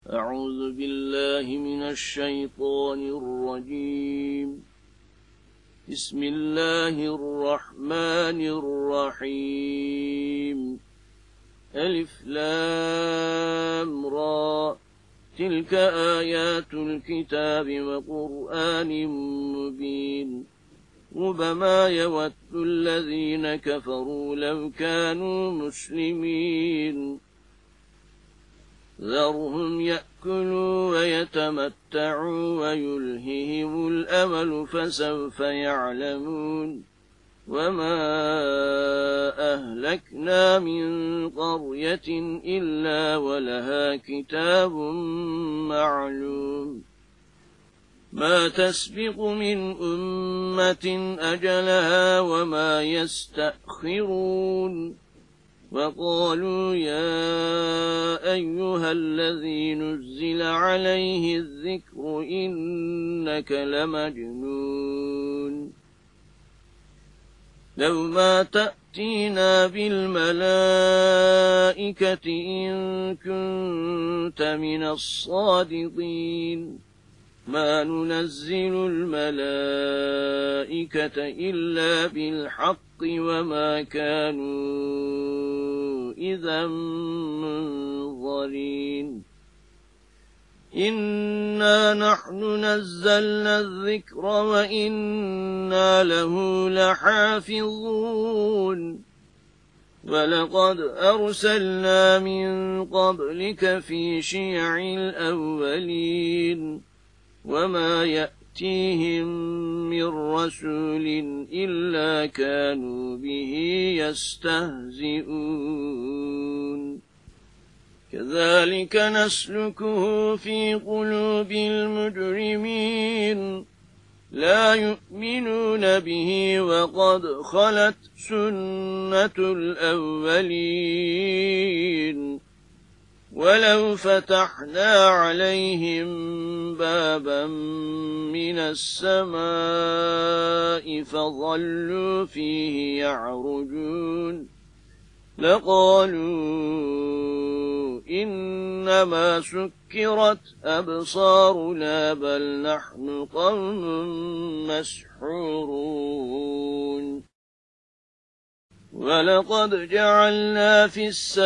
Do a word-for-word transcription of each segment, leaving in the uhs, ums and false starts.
أعوذ بالله من الشيطان الرجيم. بسم الله الرحمن الرحيم. ألف لام را، تلك آيات الكتاب وقرآن مبين. ربما يود الذين كفروا لو كانوا مسلمين. ذرهم يأكلوا ويتمتعوا ويلههم الأمل فسوف يعلمون. وما أهلكنا من قرية إلا ولها كتاب معلوم. ما تسبق من أمة أجلها وما يستأخرون. وقالوا يا أيها الذي نزل عليه الذكر إنك لمجنون. لو ما تأتينا بالملائكة إن كنت من الصادقين. ما ننزل الملائكة إلا بالحق وما كانوا إذا منظرين. إنا نحن نزلنا الذكر وإنا له لحافظون. ولقد أرسلنا من قبلك في شيع الأولين. وما يأتيهم من رسول إلا كانوا به يستهزئون. كذلك نسلكه في قلوب المجرمين. لا يؤمنون به وقد خلت سنة الأولين. ولو فتحنا عليهم بابا من السماء فظلوا فيه يعرجون لقالوا إنما سكرت أبصارنا بل نحن قوم مسحورون. ولقد جعلنا في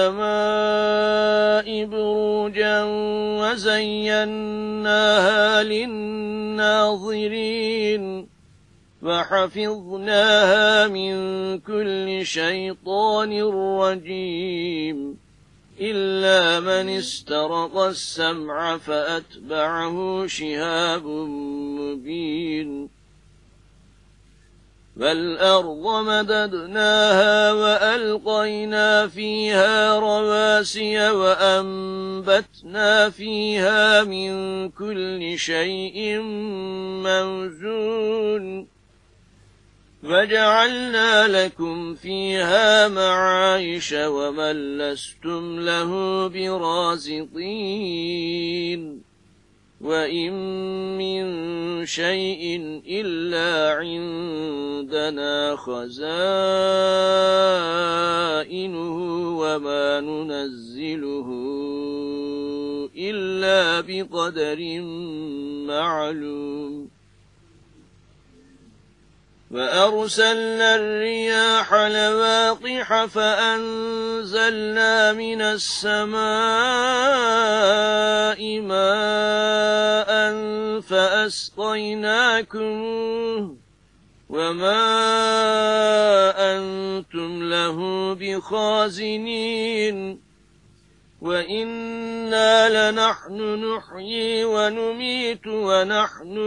السماء بروجا وزيناها للناظرين. وحفظناها من كل شيطان رجيم إلا من استرق السمع فأتبعه شهاب مبين. والأرض مددناها وألقينا فيها رواسي وأنبتنا فيها من كل شيء موزون. وجعلنا لكم فيها معايش ومن لستم له برازقين. وإن من شيء إلا عندنا خزائنه وما ننزله إلا بقدر معلوم. وأرسلنا الرياح لواقح فأنزلنا من السماء ماء فأسقيناكموه وما أنتم له بخازنين. وإنا لنحن نحيي ونميت ونحن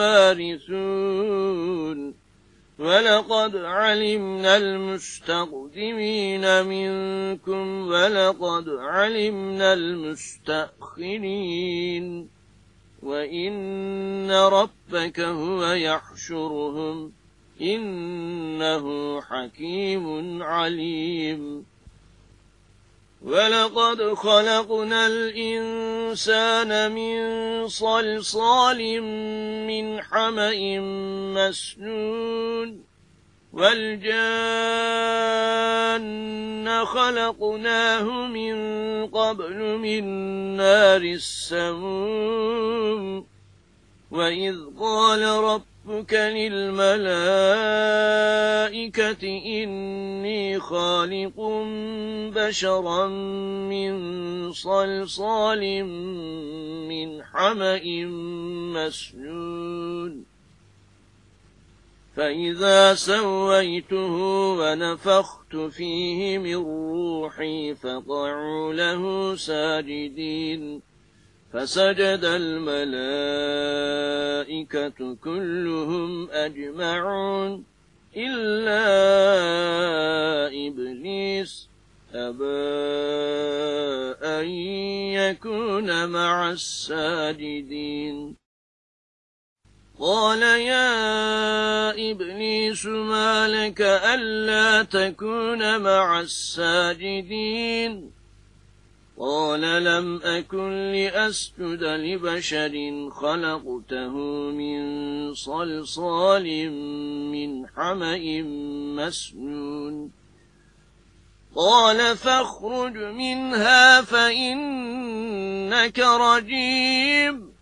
الوارثون. ولقد علمنا المستقدمين منكم ولقد علمنا المستأخرين. وإن ربك هو يحشرهم إنه حكيم عليم. ولقد خلقنا الإنسان من صلصال من حمأ مسنون والجان خلقناه من قبل من نار السموم وإذ قال ربك للملائكة إني خالق بشرا من صلصال من حمأ مسنون فإذا سويته ونفخت فيه من روحي فقعوا له ساجدين فسجد الملائكة كلهم أجمعون إلا إبليس أبى أن يكون مع الساجدين قال يا إبليس ما لك ألا تكون مع الساجدين قال لم أكن لأسجد لبشر خلقته من صلصال من حمأ مسنون قال فاخرج منها فإنك رجيم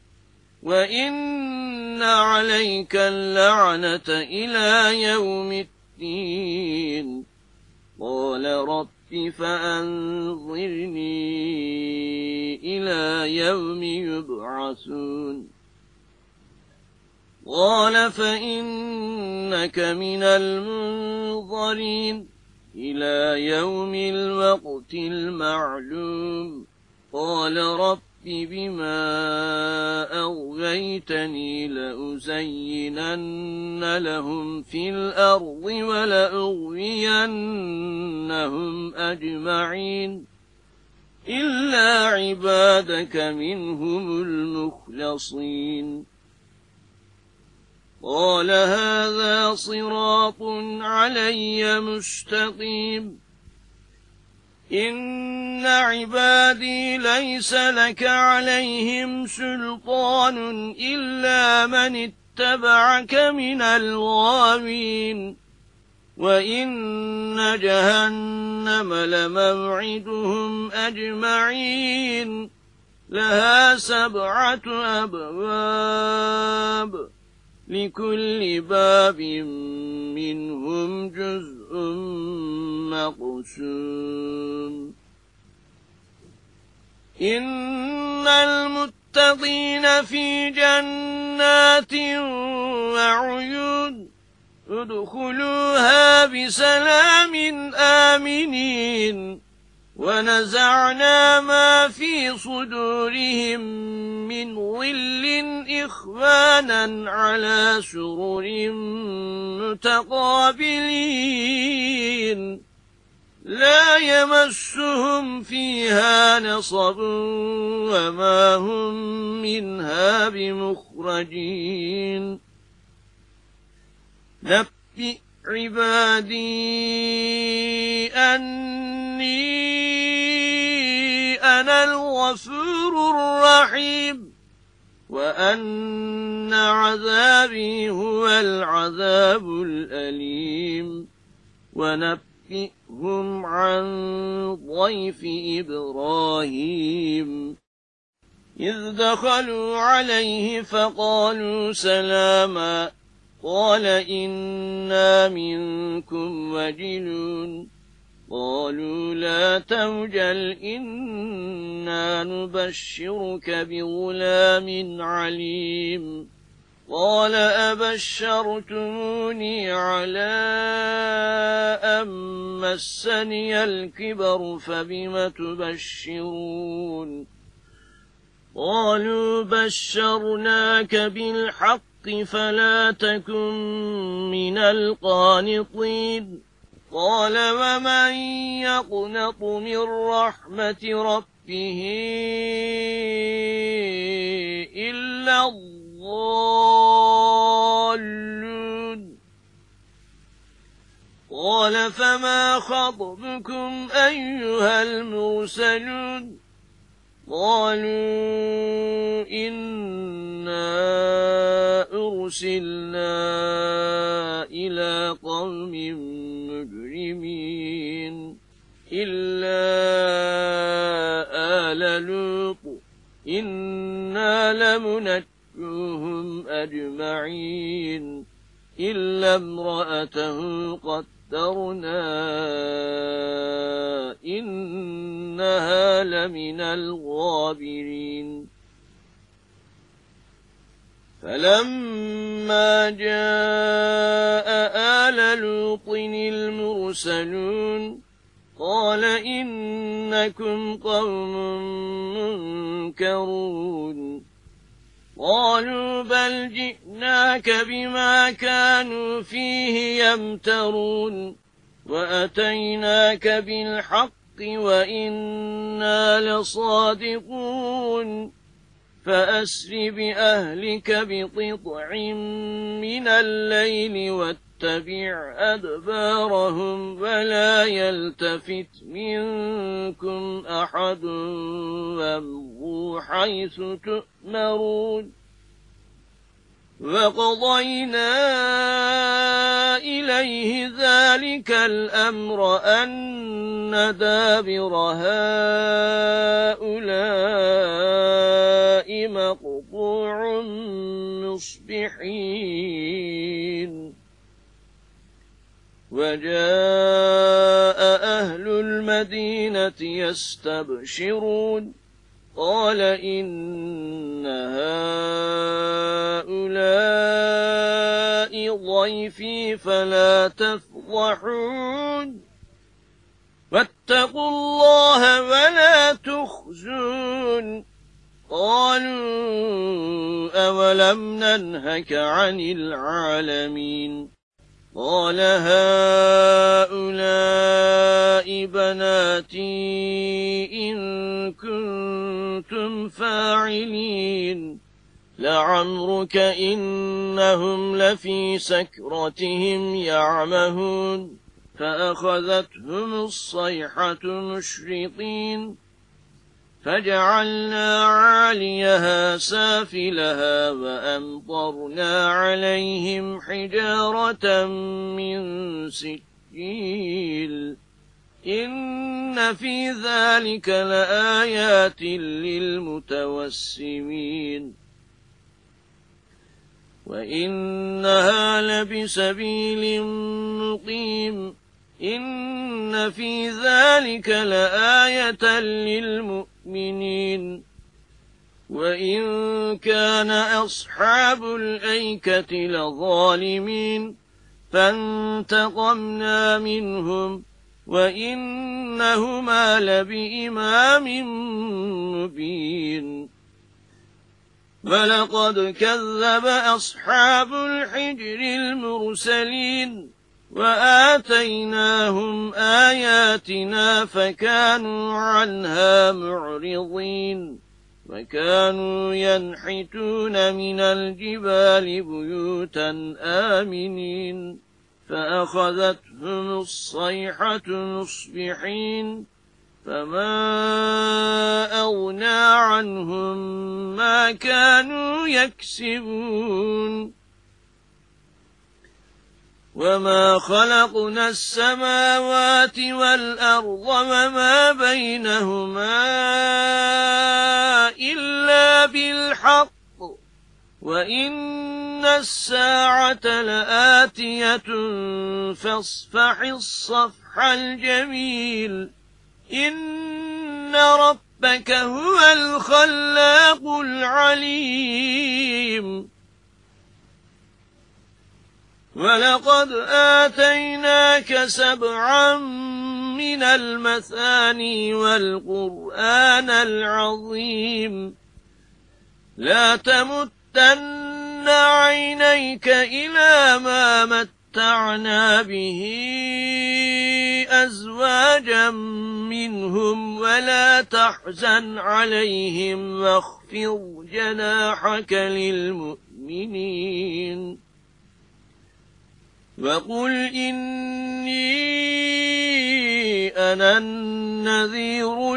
وإن عليك اللعنة إلى يوم الدين قال رب فأنظرني إلى يوم يبعثون قال فإنك من المنظرين إلى يوم الوقت المعلوم قال رب بما أغويتني لأزينن لهم في الأرض ولأغوينهم أجمعين إلا عبادك منهم المخلصين قال هذا صراط علي مستقيم إن عبادي ليس لك عليهم سلطان إلا من اتبعك من الغاوين وإن جهنم لموعدهم أجمعين لها سبعة أبواب لكل باب منهم جزء مقسوم إن المتقين في جنات وعيون ادخلوها بسلام آمنين ونزعنا ما في صدورهم من غل إخوانا على سرر متقابلين لا يمسهم فيها نصب وما هم منها بمخرجين نبئ عبادي أني أنا الغفور الرحيم وأن عذابي هو العذاب الأليم ونبئهم عن ضيف إبراهيم إذ دخلوا عليه فقالوا سلاما قال إنا منكم وجلون قالوا لا توجل إنا نبشرك بغلام عليم قال أبشرتموني على أن مسني الكبر فبم تبشرون قالوا بشرناك بالحق فلا تكن من القانطين قال ومن يقنط من رحمة ربه إلا الضالون قال فما خطبكم أيها المرسلون قالوا إنا أرسلنا أرسلنا إلى قوم مجرمين إلا آل لوط إنا لمنجوهم أجمعين إلا امرأته قدرنا إنها لمن الغابرين فلما جاء آل لوط المرسلون قال إنكم قوم منكرون قالوا بل جئناك بما كانوا فيه يمترون وأتيناك بالحق وإنا لصادقون فأسر بأهلك بقطع من الليل واتبع أدبارهم ولا يلتفت منكم أحد وامضوا حيث تؤمرون وقضينا إليه ذلك الأمر أن دابر هؤلاء مقطوع مصبحين وجاء أهل المدينة يستبشرون قال إن هؤلاء ضيفي فلا تفضحون واتقوا الله ولا تخزون قالوا أولم ننهك عن العالمين قال هؤلاء بناتي إن كنتم فاعلين لعمرك إنهم لفي سكرتهم يعمهون فأخذتهم الصيحة مشرقين فجعلنا عاليها سافلها وأمطرنا عليهم حجارة من سجيل إن في ذلك لآيات للمتوسمين وإنها لبسبيل مقيم إن في ذلك لآية للمؤمنين وإن كان أصحاب الأيكة لظالمين فانتقمنا منهم وإنهما لبإمام مبين ولقد كذب أصحاب الحجر المرسلين وآتيناهم آياتنا فكانوا عنها معرضين وكانوا ينحتون من الجبال بيوتا آمنين فأخذتهم الصيحة مصبحين فما أغنى عنهم ما كانوا يكسبون وما خلقنا السماوات والأرض وما بينهما إلا بالحق وإن الساعة لآتية فاصفح الصفح الجميل إن ربك هو الخلاق العليم ولقد آتيناك سبعا من المثاني والقرآن العظيم لا تمتن عينيك إلى ما متعنا به أزواجا منهم ولا تحزن عليهم واخفض جناحك للمؤمنين وقل إني أنا النذير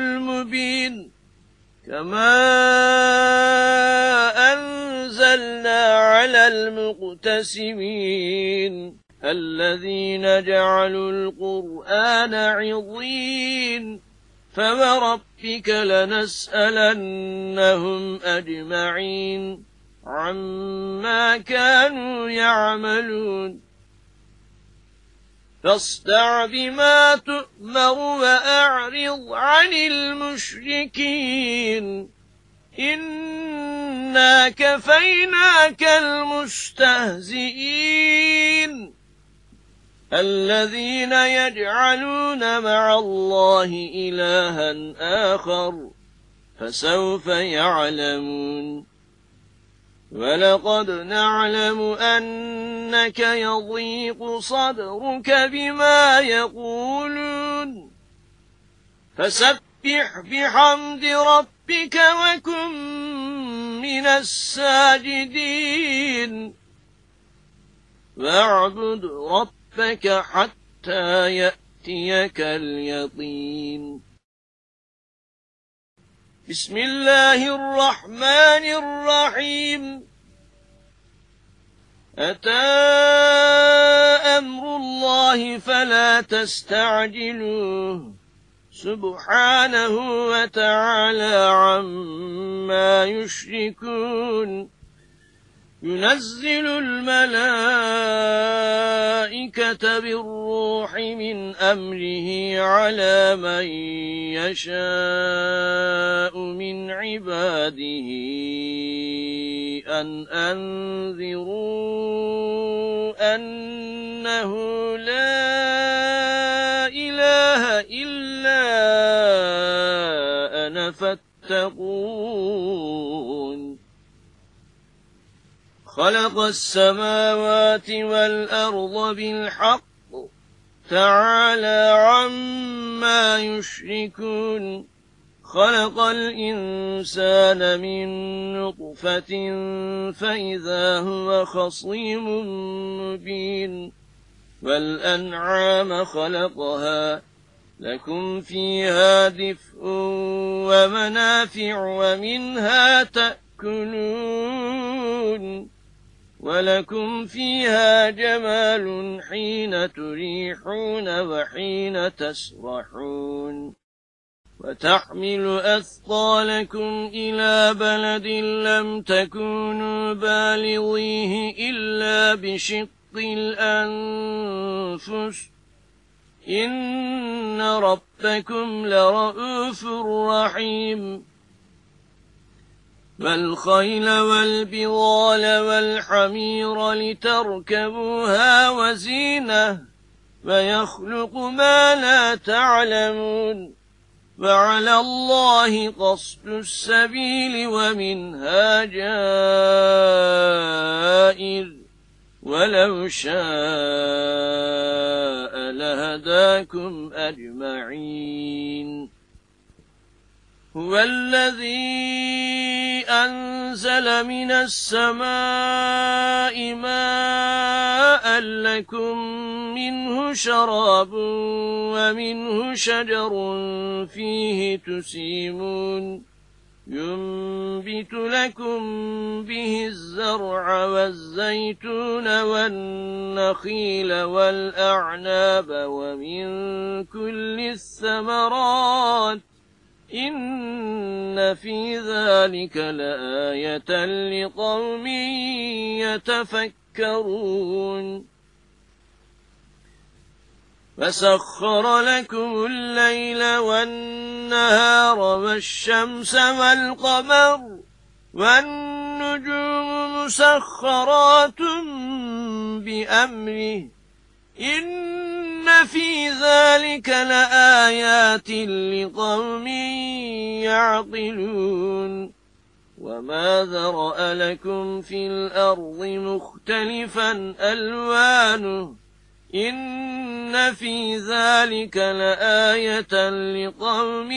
المبين كما أنزلنا على المقتسمين الذين جعلوا القرآن عضين فوربك لنسألنهم أجمعين عما كانوا يعملون فاصدع بما تؤمر وأعرض عن المشركين إنا كفيناك المستهزئين الذين يجعلون مع الله إلها آخر فسوف يعلمون ولقد نعلم أنك يضيق صدرك بما يقولون فسبح بحمد ربك وكن من الساجدين واعبد ربك حتى يأتيك اليقين بسم الله الرحمن الرحيم أتى أمر الله فلا تستعجلوه سبحانه وتعالى عما يشركون ينزل الملائكة بالروح من أمره على من يشاء من عباده أن أنذروا أنه لا إله إلا أنا فاتقون خلق السماوات والأرض بالحق تعالى عما يشركون خلق الإنسان من نطفة فإذا هو خصيم مبين والأنعام خلقها لكم فيها دفء ومنافع ومنها تأكلون ولكم فيها جمال حين تريحون وحين تسرحون وتحمل أثقالكم إلى بلد لم تكونوا بالغيه إلا بشق الأنفس إن ربكم لرؤوف رحيم والخيل والبغال والحمير لتركبوها وزينة ويخلق ما لا تعلمون وعلى الله قصد السبيل ومنها جائر ولو شاء لهداكم أجمعين هو الذي أنزل من السماء ماء لكم منه شراب ومنه شجر فيه تسيمون ينبت لكم به الزرع والزيتون والنخيل والأعناب ومن كل الثمرات إن في ذلك لآية لقوم يتفكرون فسخر لكم الليل والنهار والشمس والقمر والنجوم مسخرات بأمره إن في ذلك لآيات لقوم يعقلون وما ذرأ لكم في الأرض مختلفا ألوانه إن في ذلك لآية لقوم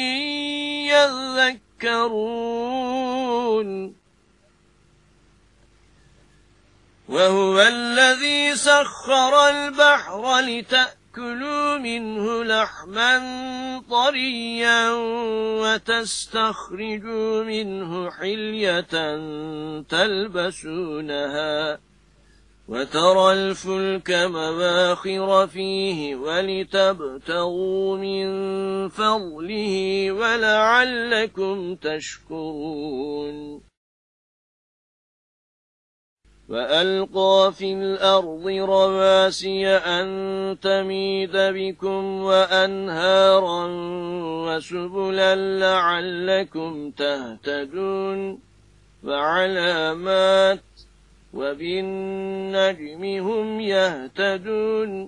يذكرون وهو الذي سخر البحر لتأكلوا لتأكلوا منه لحما طريا وتستخرجوا منه حلية تلبسونها وترى الفلك مواخر فيه ولتبتغوا من فضله ولعلكم تشكرون وألقى في الأرض رواسي أن تميد بكم وأنهارا وسبلا لعلكم تهتدون وعلامات وبالنجم هم يهتدون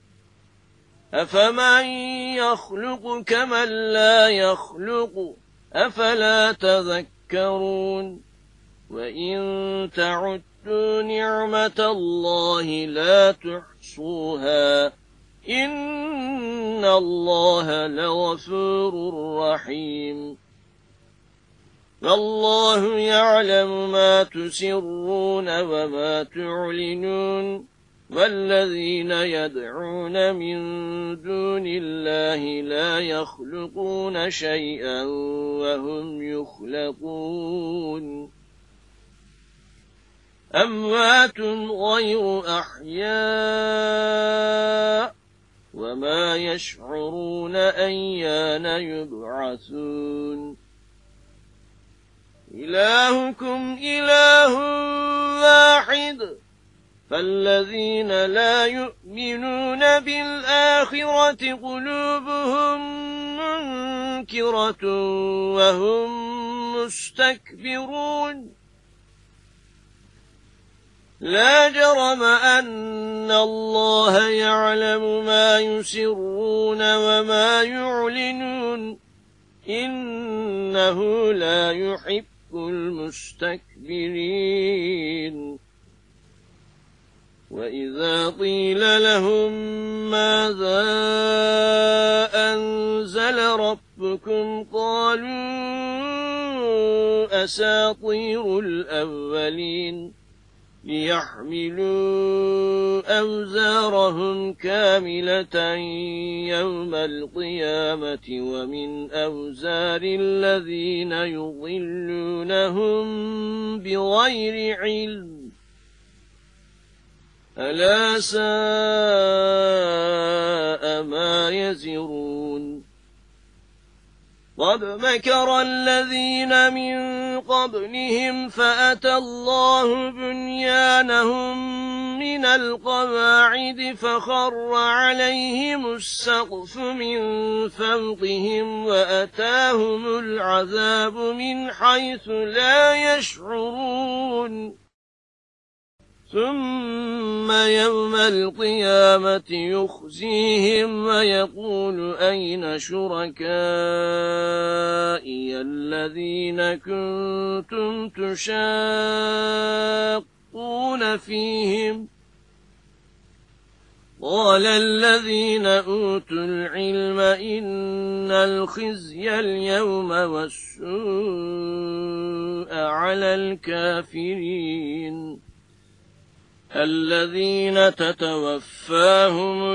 أفمن يخلق كمن لا يخلق أفلا تذكرون وإن تعدوا نعمة الله لا تحصوها إن الله لغفور رحيم والله يعلم ما تسرون وما تعلنون والذين يدعون من دون الله لا يخلقون شيئا وهم يخلقون أموات غير أحياء وما يشعرون أيان يبعثون إلهكم إله واحد فالذين لا يؤمنون بالآخرة قلوبهم منكرة وهم مستكبرون لا جرم أن الله يعلم ما يسرون وما يعلنون إنه لا يحب المستكبرين وإذا قيل لهم ماذا أنزل ربكم قالوا أساطير الأولين ليحملوا أوزارهم كاملة يوم القيامة ومن أوزار الذين يضلونهم بغير علم ألا ساء ما يزرون قد مكر الذين من قبلهم فأتى الله بنيانهم من القواعد فخر عليهم السقف من فوقهم وأتاهم العذاب من حيث لا يشعرون ثم يوم القيامة يخزيهم ويقول أين شركائي الذين كنتم تشاقون فيهم قال الذين أوتوا العلم إن الخزي اليوم والسوء على الكافرين الذين تتوفاهم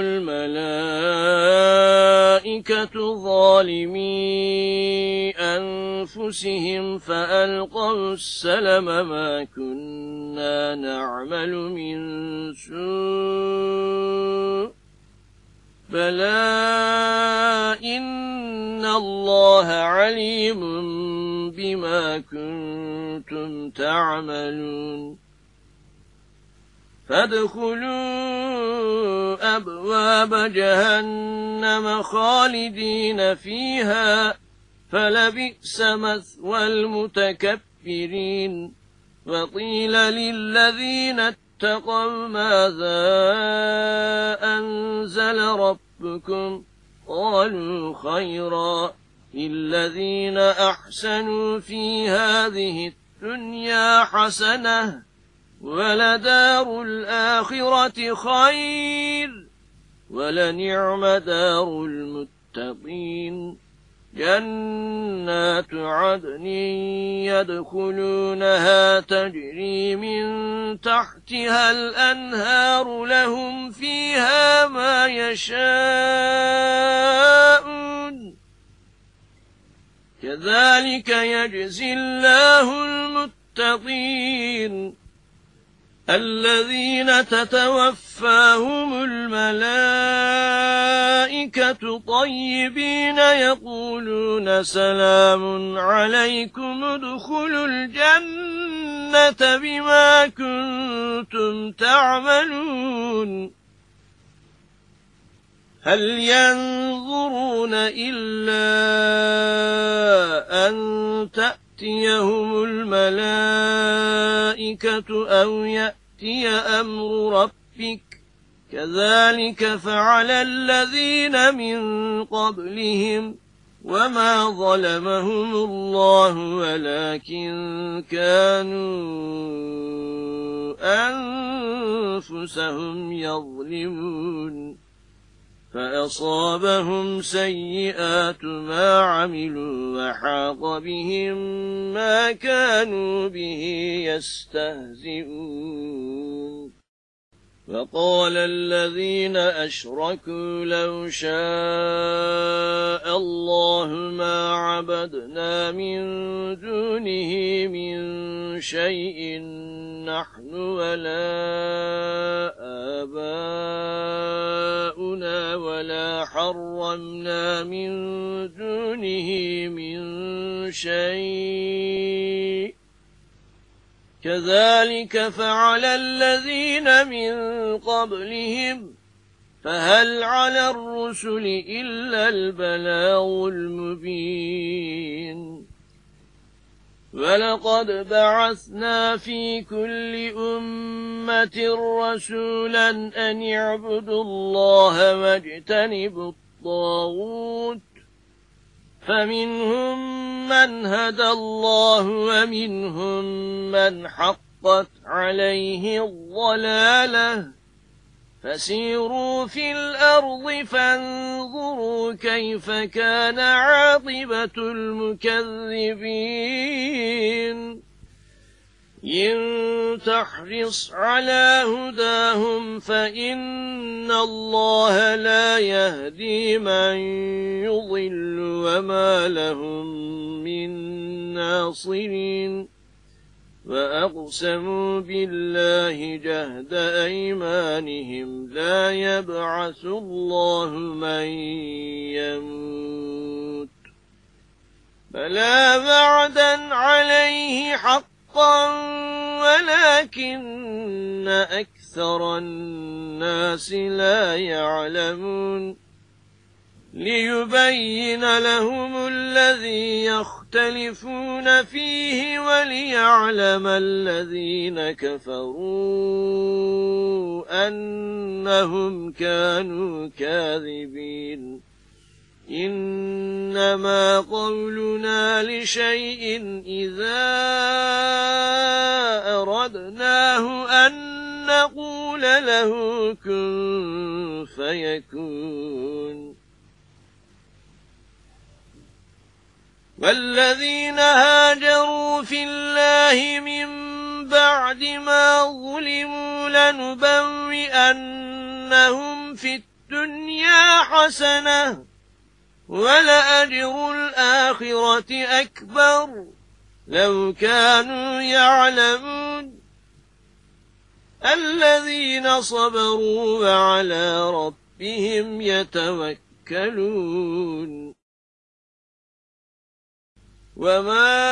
الملائكة ظالمي أنفسهم فألقوا السلم ما كنا نعمل من سوء بلى إن الله عليم بما كنتم تعملون فادخلوا أبواب جهنم خالدين فيها فلبئس مثوى المتكبرين وقيل للذين اتقوا ماذا أنزل ربكم قالوا خيرا للذين أحسنوا في هذه الدنيا حسنة ولدار الآخرة خير ولنعم دار المتقين جنات عدن يدخلونها تجري من تحتها الأنهار لهم فيها ما يشاءون كذلك يجزي الله المتقين الذين تتوفاهم الملائكة طيبين يقولون سلام عليكم ادخلوا الجنة بما كنتم تعملون هل ينظرون إلا أن تأتيهم الملائكة أو يأتي أمر ربك كذلك فعل الذين من قبلهم وما ظلمهم الله ولكن كانوا أنفسهم يظلمون فأصابهم سيئات ما عملوا وحاق بهم ما كانوا به يستهزئون وقال الذين أشركوا لو شاء الله ما عبدنا من دونه من شيء نحن ولا آباؤنا ولا حرمنا من دونه من شيء كذلك فعل الذين من قبلهم فهل على الرسل إلا البلاغ المبين ولقد بعثنا في كل أمة رسولا أن يعبدوا الله واجتنبوا الطاغوت فمنهم من هدى الله ومنهم من حقت عليه الضلالة فسيروا في الأرض فانظروا كيف كان عاقبة المكذبين إن تحرص على هداهم فإن الله لا يهدي من يضل وما لهم من ناصرين وأقسموا بالله جهد أيمانهم لا يبعث الله من يموت بلى بعدا عليه حقا ولكن أكثر الناس لا يعلمون ليبين لهم الذي يختلفون فيه وليعلم الذين كفروا أنهم كانوا كاذبين إنما قولنا لشيء إذا أردناه أن نقول له كن فيكون والذين هاجروا في الله من بعد ما ظلموا لنبوئنهم في الدنيا حسنة ولأجر الآخرة أكبر لو كانوا يعلمون الذين صبروا وعلى ربهم يتوكلون وما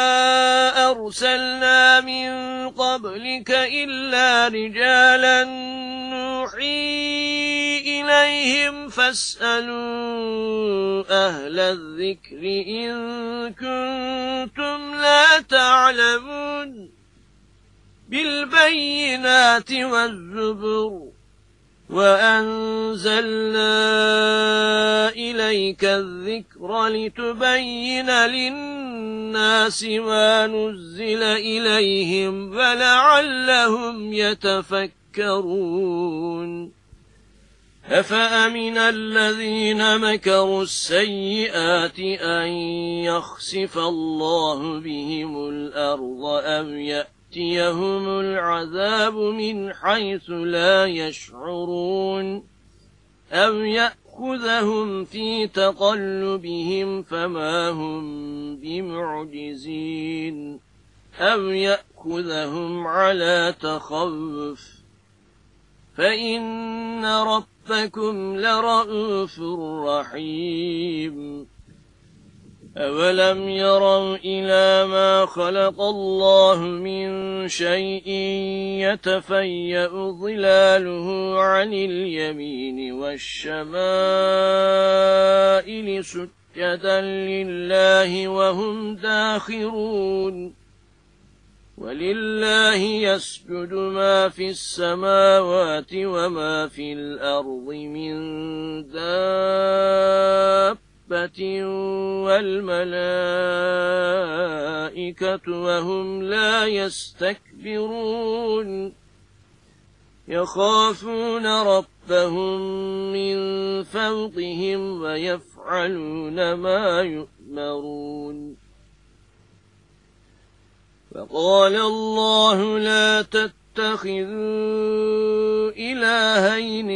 أرسلنا من قبلك إلا رجالا نوحي إليهم فاسألوا أهل الذكر إن كنتم لا تعلمون بالبينات والزبر وأنزلنا إليك الذكر لتبين للناس ما نزل إليهم ولعلهم يتفكرون أفأمن الذين مكروا السيئات أن يخسف الله بهم الأرض أو يأتيهم العذاب من حيث لا يشعرون أو يأخذهم في تقلبهم فما هم بمعجزين أو يأخذهم على تخوف فإن ربكم لرءوف رحيم أولم يروا إلى ما خلق الله من شيء يتفيأ ظلاله عن اليمين والشمائل سجدا لله وهم داخرون ولله يسجد ما في السماوات وما في الأرض من دابة والملائكة وهم لا يستكبرون يخافون ربهم من فوقهم ويفعلون ما يؤمرون فقال الله لا تتخذوا إلهين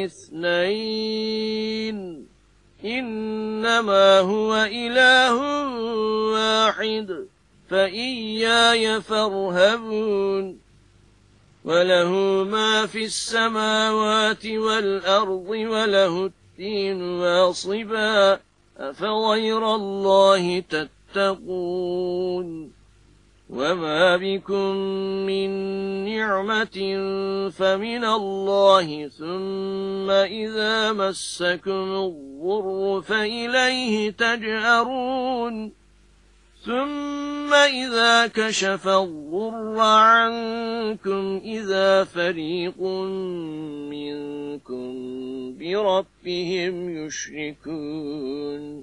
اثنين إنما هو إله واحد فإياي فارهبون وله ما في السماوات والأرض وله الدين واصبا أفغير الله تتقون وما بكم من نعمة فمن الله ثم إذا مسكم الضر فإليه تجأرون ثم إذا كشف الضر عنكم إذا فريق منكم بربهم يشركون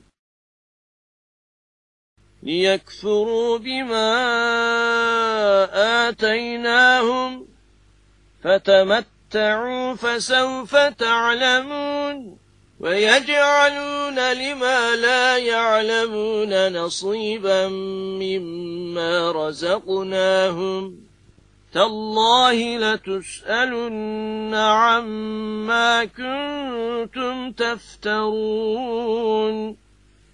ليكفروا بما آتيناهم فتمتعوا فسوف تعلمون ويجعلون لما لا يعلمون نصيبا مما رزقناهم تالله لتسألن عما كنتم تفترون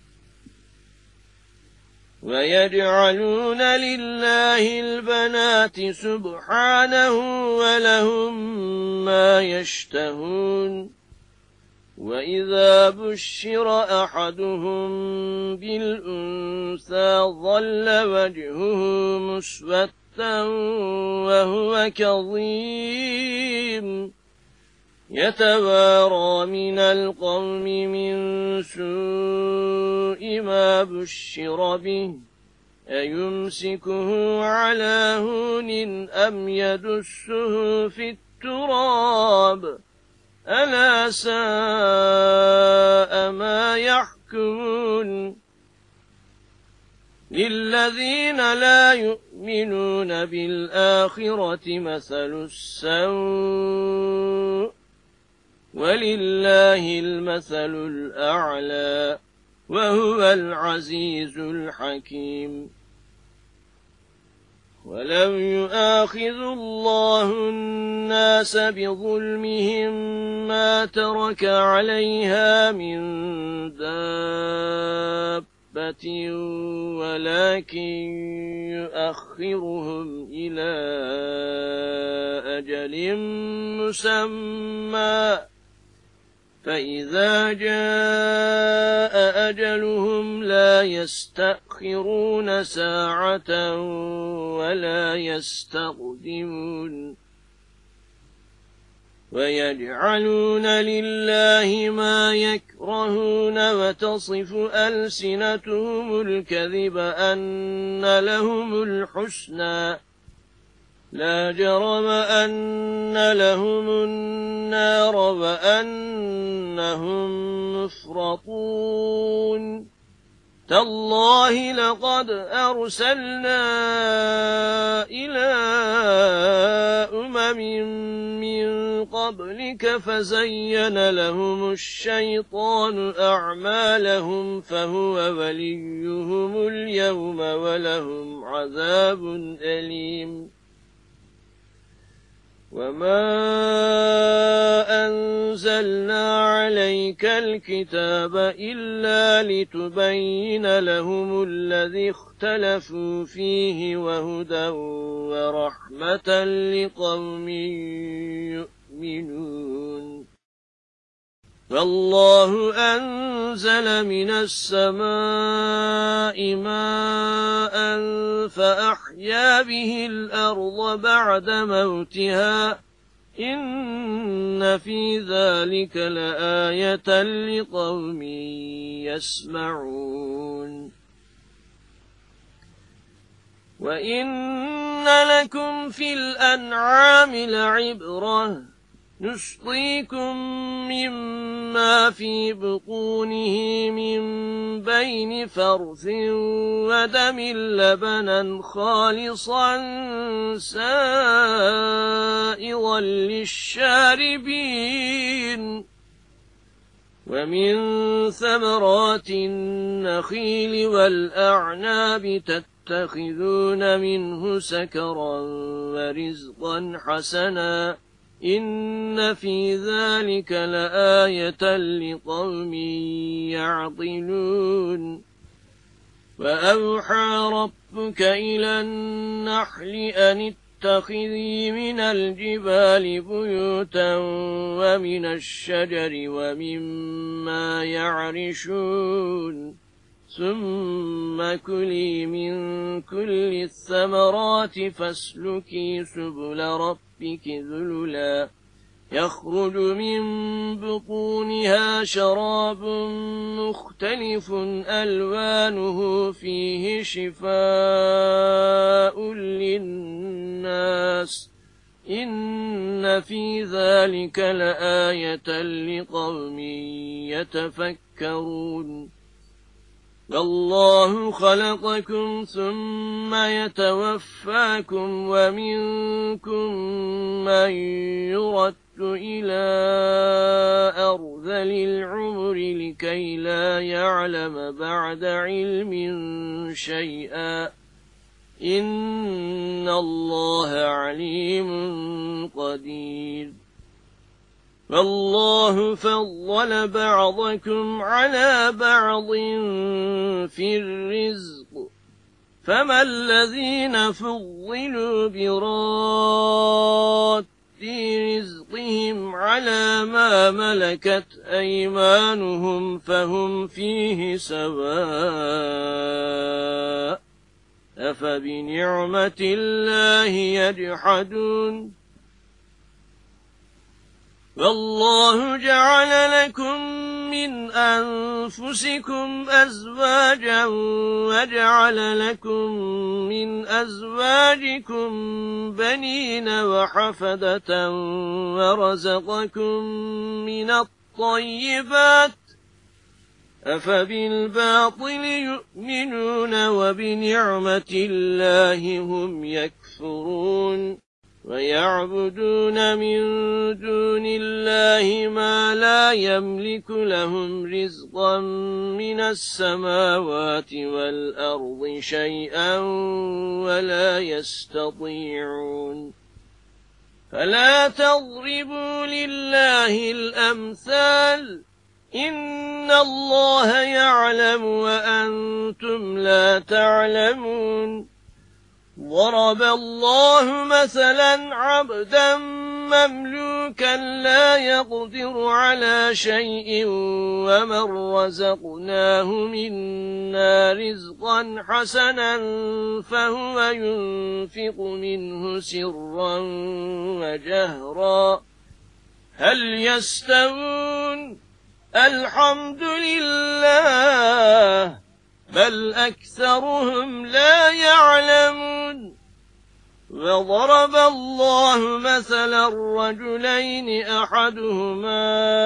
ويجعلون لله البنات سبحانه ولهم ما يشتهون وإذا بشر أحدهم بالأنثى ظل وجهه مسودا وهو كظيم يتوارى من القوم من سوء ما بشر به أيمسكه على هون أم يدسه في التراب ألا ساء ما يحكمون للذين لا يؤمنون بالآخرة مثل السوء ولله المثل الأعلى وهو العزيز الحكيم ولو يؤاخذ الله الناس بظلمهم ما ترك عليها من دابة ولكن يؤخرهم إلى أجل مسمى فإذا جاء أجلهم لا يستأخرون ساعة ولا يستقدمون ويجعلون لله ما يكرهون وتصف ألسنتهم الكذب أن لهم الحسنى لا جرم أن لهم النار وأنهم مفرطون تالله لقد أرسلنا إلى أمم من قبلك ذلك فزين لهم الشيطان أعمالهم فهو وليهم اليوم ولهم عذاب أليم وما أنزلنا عليك الكتاب إلا لتبين لهم الذي اختلفوا فيه وهدى ورحمة لقوم يؤمنون والله أنزل من السماء ماء فأحيا به الأرض بعد موتها إن في ذلك لآية لقوم يسمعون وإن لكم في الأنعام لعبرة نسقيكم مما في بطونه من بين فرث ودم لبنا خالصا سائغا للشاربين ومن ثمرات النخيل والأعناب تتخذون منه سكرا ورزقا حسنا إن في ذلك لآية لقوم يعقلون وأوحى ربك إلى النحل أن اتخذي من الجبال بيوتا ومن الشجر ومما يعرشون ثم كلي من كل الثمرات فاسلكي سبل ربك ذللا يخرج من بطونها شراب مختلف ألوانه فيه شفاء للناس إن في ذلك لآية لقوم يتفكرون والله خلقكم ثم يتوفاكم ومنكم من يرد إلى أرذل العمر لكي لا يعلم بعد علم شيئا إن الله عليم قدير والله فضل بعضكم على بعض في الرزق فما الذين فضلوا براد رزقهم على ما ملكت أيمانهم فهم فيه سواء أفبنعمة الله يجحدون والله جعل لكم من أنفسكم أزواجا وجعل لكم من أزواجكم بنين وحفدة ورزقكم من الطيبات أفبالباطل يؤمنون وبنعمة الله هم يكفرون ويعبدون من دون الله ما لا يملك لهم رزقا من السماوات والأرض شيئا ولا يستطيعون فلا تضربوا لله الأمثال إن الله يعلم وأنتم لا تعلمون ضرب الله مثلا عبدا مملوكا لا يقدر على شيء ومن رزقناه منا رزقا حسنا فهو ينفق منه سرا وجهرا هل يستوون الحمد لله بل أكثرهم لا يعلمون وضرب الله مثلا الرجلين أحدهما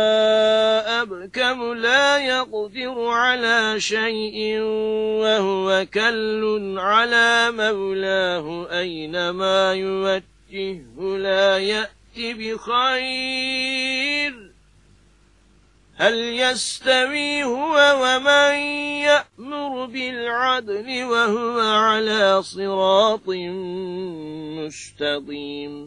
أبكم لا يقدر على شيء وهو كل على مولاه أينما يوجهه لا يأتي بخير هل يستوي هو ومن يأمر بالعدل وهو على صراط مستقيم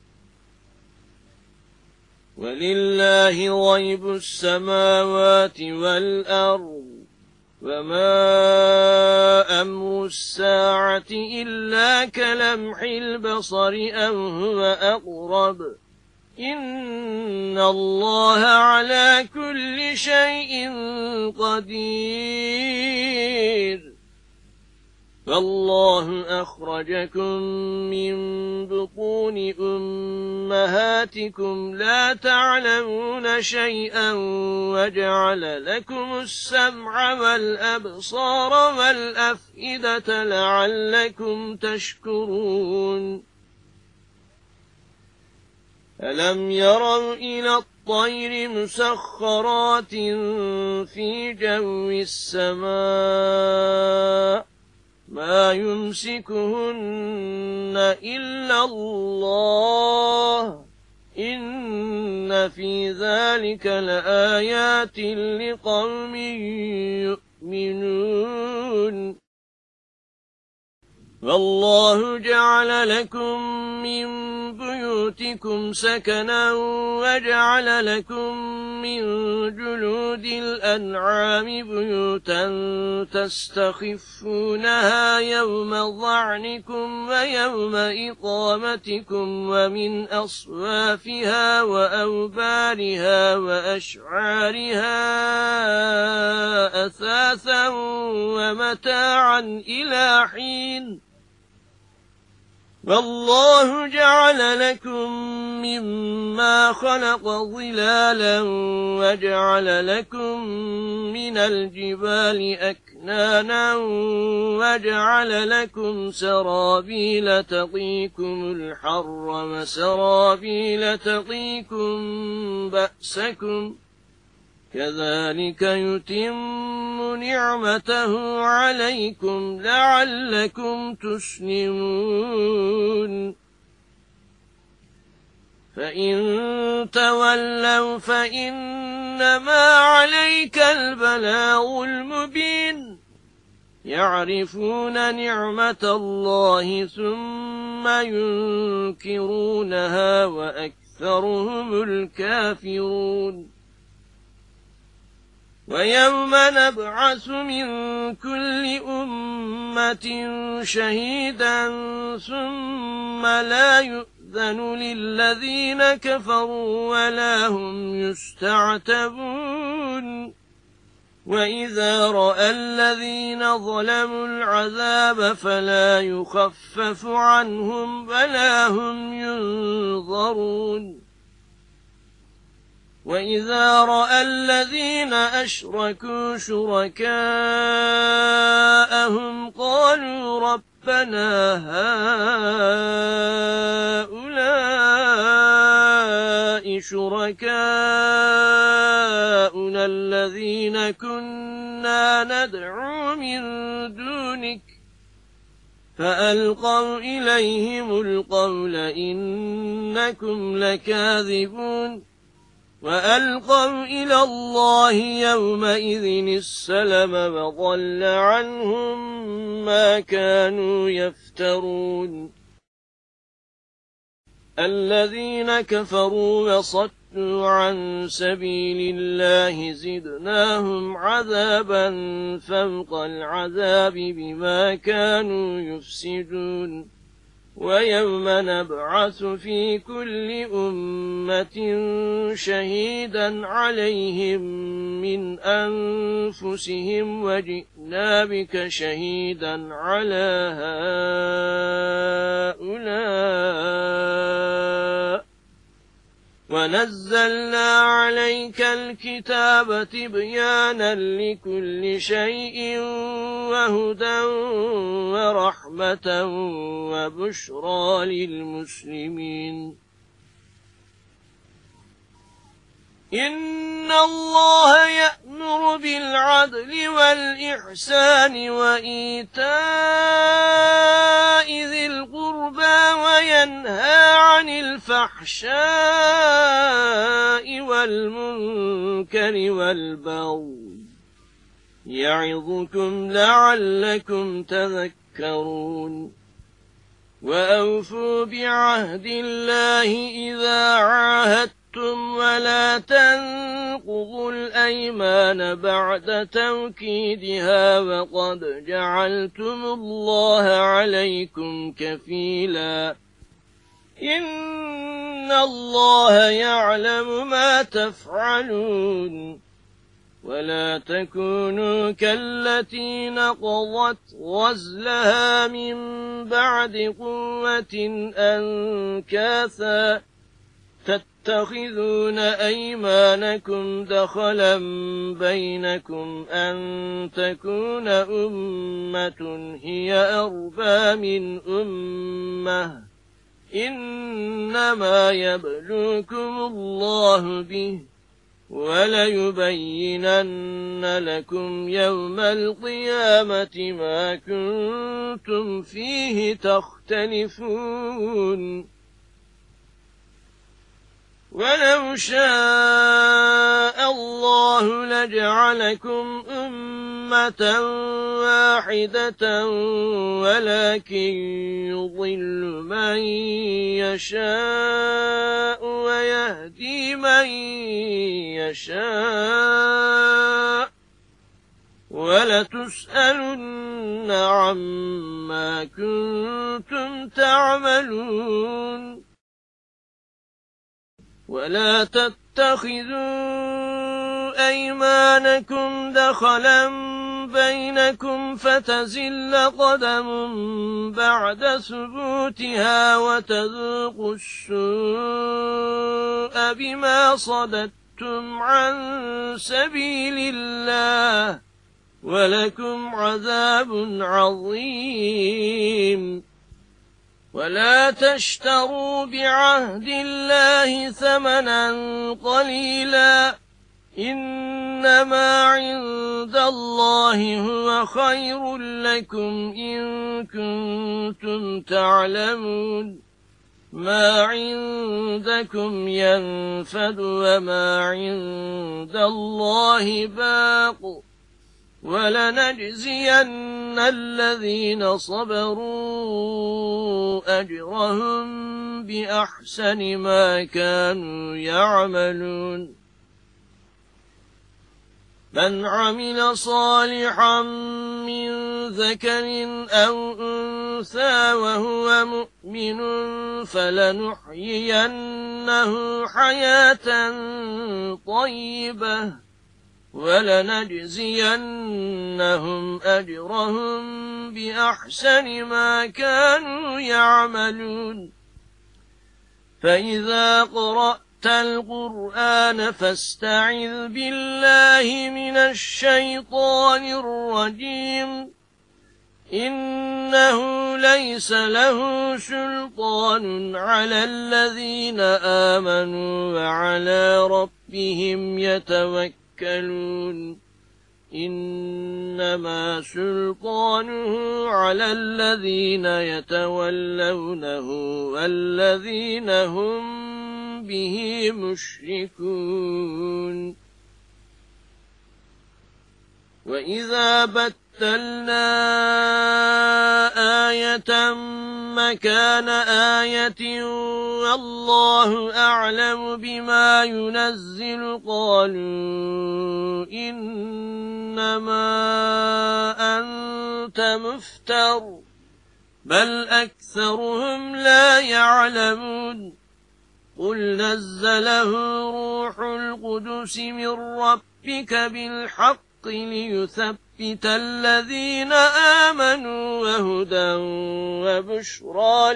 ولله غيب السماوات والأرض وما أمر الساعة إلا كلمح البصر أو هو أقرب إن الله على كل شيء قدير فالله أخرجكم من بطون أمهاتكم لا تعلمون شيئا وجعل لكم السمع والأبصار والأفئدة لعلكم تشكرون ألم يروا إلى الطير مسخرات في جو السماء ما يمسكهن إلا الله إن في ذلك لآيات لقوم يؤمنون والله جعل لكم من بيوتكم سكنا وجعل لكم من جلود الأنعام بيوتا تستخفونها يوم ظعنكم ويوم إقامتكم ومن أصوافها وأوبارها وأشعارها أثاثا ومتاعا إلى حين والله جعل لكم مما خلق ظلالا وجعل لكم من الجبال أكنانا وجعل لكم سرابيل تقيكم الحر وسرابيل تقيكم بأسكم كذلك يتم نعمته عليكم لعلكم تسلمون فإن تولوا فإنما عليك البلاغ المبين يعرفون نعمة الله ثم ينكرونها وأكثرهم الكافرون ويوم نبعث من كل أمة شهيدا ثم لا يؤذن للذين كفروا ولا هم يستعتبون وإذا رأى الذين ظلموا العذاب فلا يخفف عنهم ولا هم ينظرون وإذا رأى الذين أشركوا شركاءهم قالوا ربنا هؤلاء شركاؤنا الذين كنا ندعو من دونك فألقوا إليهم القول إنكم لكاذبون وألقوا إلى الله يومئذ السلم وضل عنهم ما كانوا يفترون الذين كفروا وصدوا عن سبيل الله زدناهم عذابا فوق العذاب بما كانوا يفسدون ويوم نبعث في كل أمة شهيدا عليهم من أنفسهم وجئنا بك شهيدا على هؤلاء ونزلنا عليك الكتاب تبيانا لكل شيء وهدى ورحمة وبشرى للمسلمين إن الله يأمر بالعدل والإحسان وإيتاء ذي القربى وينهى عن بالفحشاء والمنكر والبغي يعظكم لعلكم تذكرون وأوفوا بعهد الله إذا عاهدتم ولا تنقضوا الأيمان بعد توكيدها وقد جعلتم الله عليكم كفيلا إن الله يعلم ما تفعلون ولا تكونوا كالتي نقضت غزلها من بعد قوة أنكاثا تتخذون أيمانكم دخلا بينكم أن تكون أمة هي أربى من أمة إنما يبلوكم الله به وليبينن لكم يوم القيامة ما كنتم فيه تختلفون ولو شاء الله لجعلكم أمة واحدة ولكن يضل من يشاء ويهدي من يشاء ولتسألن عما كنتم تعملون ولا تتخذوا أيمانكم دخلا بينكم فتزل قدم بعد ثبوتها وتذوقوا السوء بما صددتم عن سبيل الله ولكم عذاب عظيم ولا تشتروا بعهد الله ثمنا قليلا إنما عند الله هو خير لكم إن كنتم تعلمون ما عندكم ينفد وما عند الله باق ولنجزين الذين صبروا أجرهم بأحسن ما كانوا يعملون من عمل صالحا من ذكر أو أنثى وهو مؤمن فلنحيينه حياة طيبة ولنجزينهم أجرهم بأحسن ما كانوا يعملون فإذا قرأت القرآن فاستعذ بالله من الشيطان الرجيم إنه ليس له سلطان على الذين آمنوا وعلى ربهم يتوكلون إنما سلطانه على الذين يتولونه والذين هم به مشركون وإذا بدلنا آية مكان آية والله أعلم بما ينزل قالوا إنما أنت مفتر بل أكثرهم لا يعلمون قل نزله روح القدس من ربك بالحق ليثبت الذين آمنوا وهدى وبشرى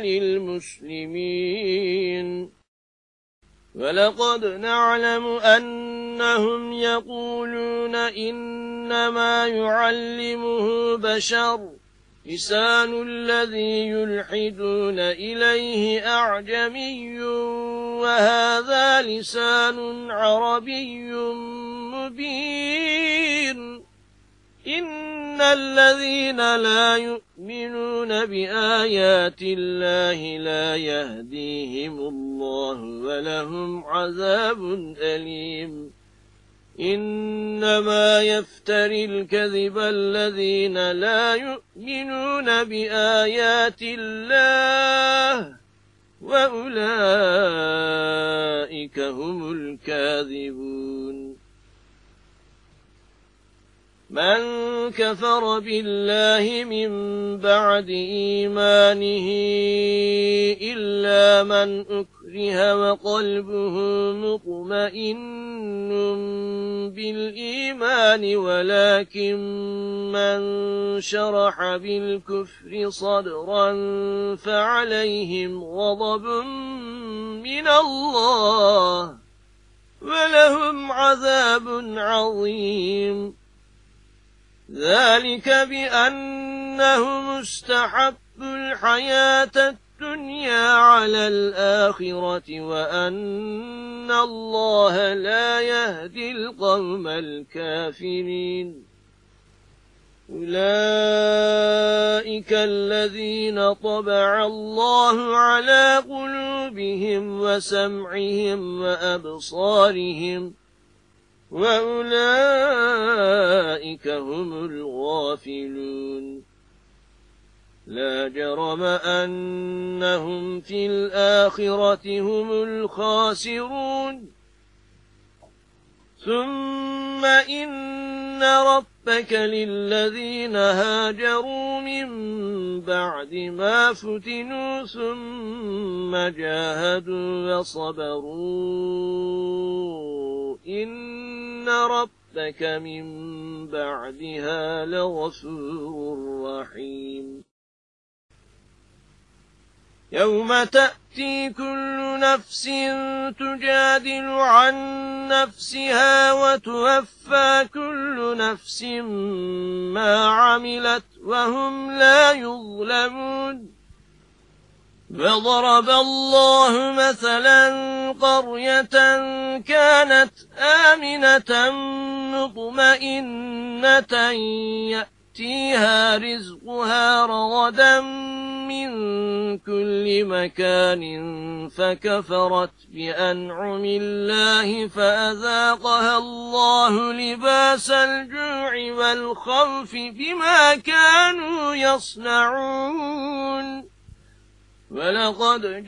للمسلمين ولقد نعلم أنهم يقولون إنما يعلمه بشر لسان الذي يلحدون إليه أعجمي وهذا لسان عربي مبين إن إن الذين لا يؤمنون بآيات الله لا يهديهم الله ولهم عذاب أليم إنما يفتري الكذب الذين لا يؤمنون بآيات الله وأولئك هم الكاذبون من كفر بالله من بعد إيمانه إلا من أكره وقلبه مطمئن بالإيمان ولكن من شرح بالكفر صدرا فعليهم غضب من الله ولهم عذاب عظيم ذلك بأنهم استحبوا الحياة الدنيا على الآخرة وأن الله لا يهدي القوم الكافرين أولئك الذين طبع الله على قلوبهم وسمعهم وأبصارهم وأولئك هم الغافلون لا جرم أنهم في الآخرة هم الخاسرون ثم إن ربك للذين هاجروا من بعد ما فتنوا ثم جاهدوا وصبروا إن ربك من بعدها لغفور رحيم يوم تأتي كل نفس تجادل عن نفسها وتوفى كل نفس ما عملت وهم لا يظلمون وضرب الله مثلا قرية كانت آمنة مطمئنة يأتيها رزقها رغدا من كل مكان فكفرت بأنعم الله فأذاقها الله لباس الجوع والخوف بما كانوا يصنعون ولقد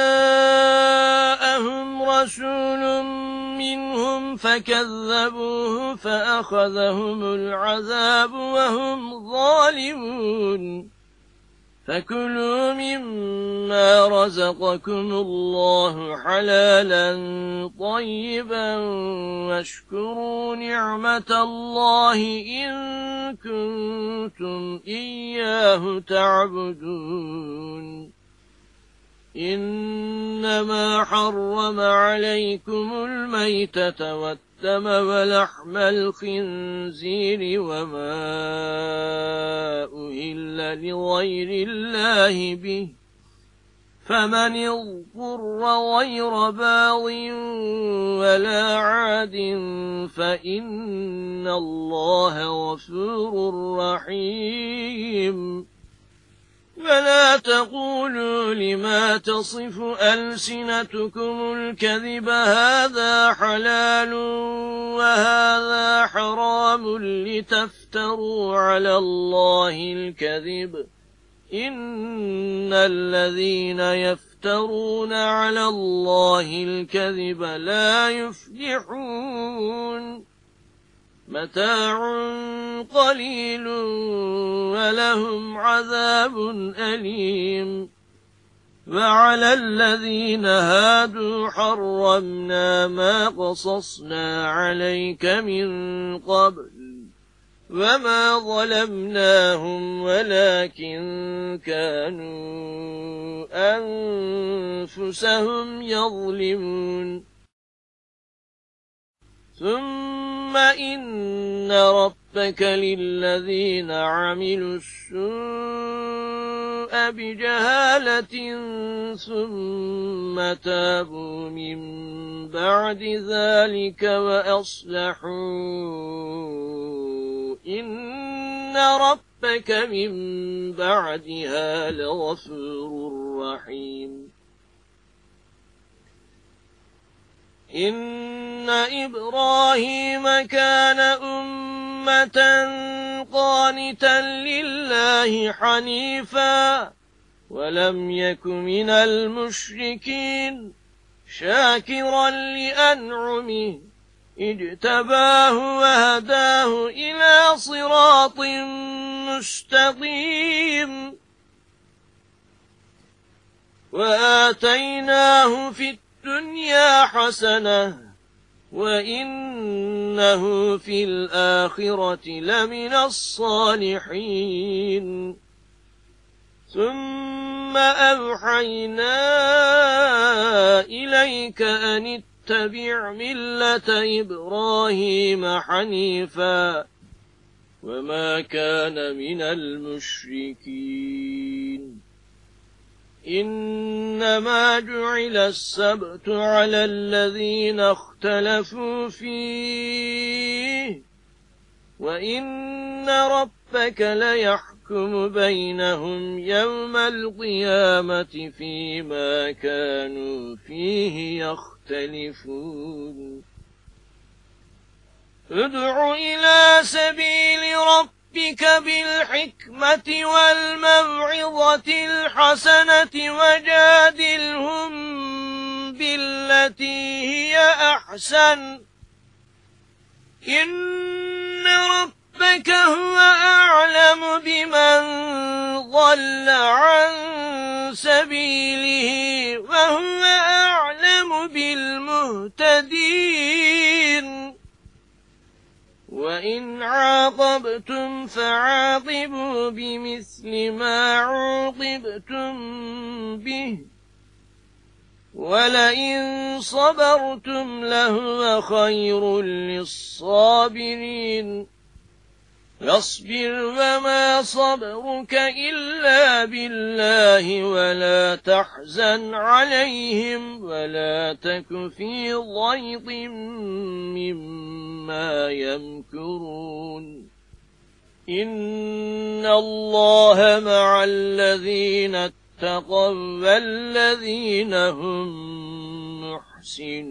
جاءهم رسول منهم فكذبوه فأخذهم العذاب وهم ظالمون فكلوا مما رزقكم الله حلالا طيبا واشكروا نعمة الله إن كنتم إياه تعبدون إنما حرم عليكم الميتة والدم ولحم الخنزير وما أهل لغير الله به فمن اضطر غير باغ ولا عاد فإن الله غفور رحيم فلا تقولوا لما تصف ألسنتكم الكذب هذا حلال وهذا حرام لتفتروا على الله الكذب إن الذين يفترون على الله الكذب لا يفلحون متاع قليل ولهم عذاب أليم وعلى الذين هادوا حرمنا ما قصصنا عليك من قبل وما ظلمناهم ولكن كانوا أنفسهم يظلمون ثم إن ربك للذين عملوا السوء بجهالة ثم تابوا من بعد ذلك وأصلحوا إن وإن ربك من بعدها لغفور رحيم إن إبراهيم كان أمة قانتا لله حنيفا ولم يك من المشركين شاكرا لأنعمه اجتباه وهداه إلى صراط مستقيم وآتيناه في الدنيا حسنة وإنه في الآخرة لمن الصالحين ثم أوحينا إليك أن اتبع ملة إبراهيم حنيفا وما كان من المشركين إنما جعل السبت على الذين اختلفوا فيه وإن ربك ليحكم بينهم يوم القيامة فيما كانوا فيه يختلفون ادع إلى سبيل ربك بالحكمة والموعظة الحسنة وجادلهم بالتي هي أحسن إن ربك هو أعلم بمن ضل عن سبيله وهو أعلم بالمهتدين وإن عاقبتم فعاقبوا بمثل ما عوقبتم به ولئن صبرتم لهو خير للصابرين فاصبر وما صبرك إلا بالله ولا تحزن عليهم ولا تك في ضيق مما يمكرون إن الله مع الذين اتقوا والذين هم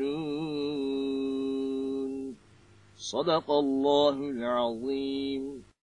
محسنون صدق الله العظيم.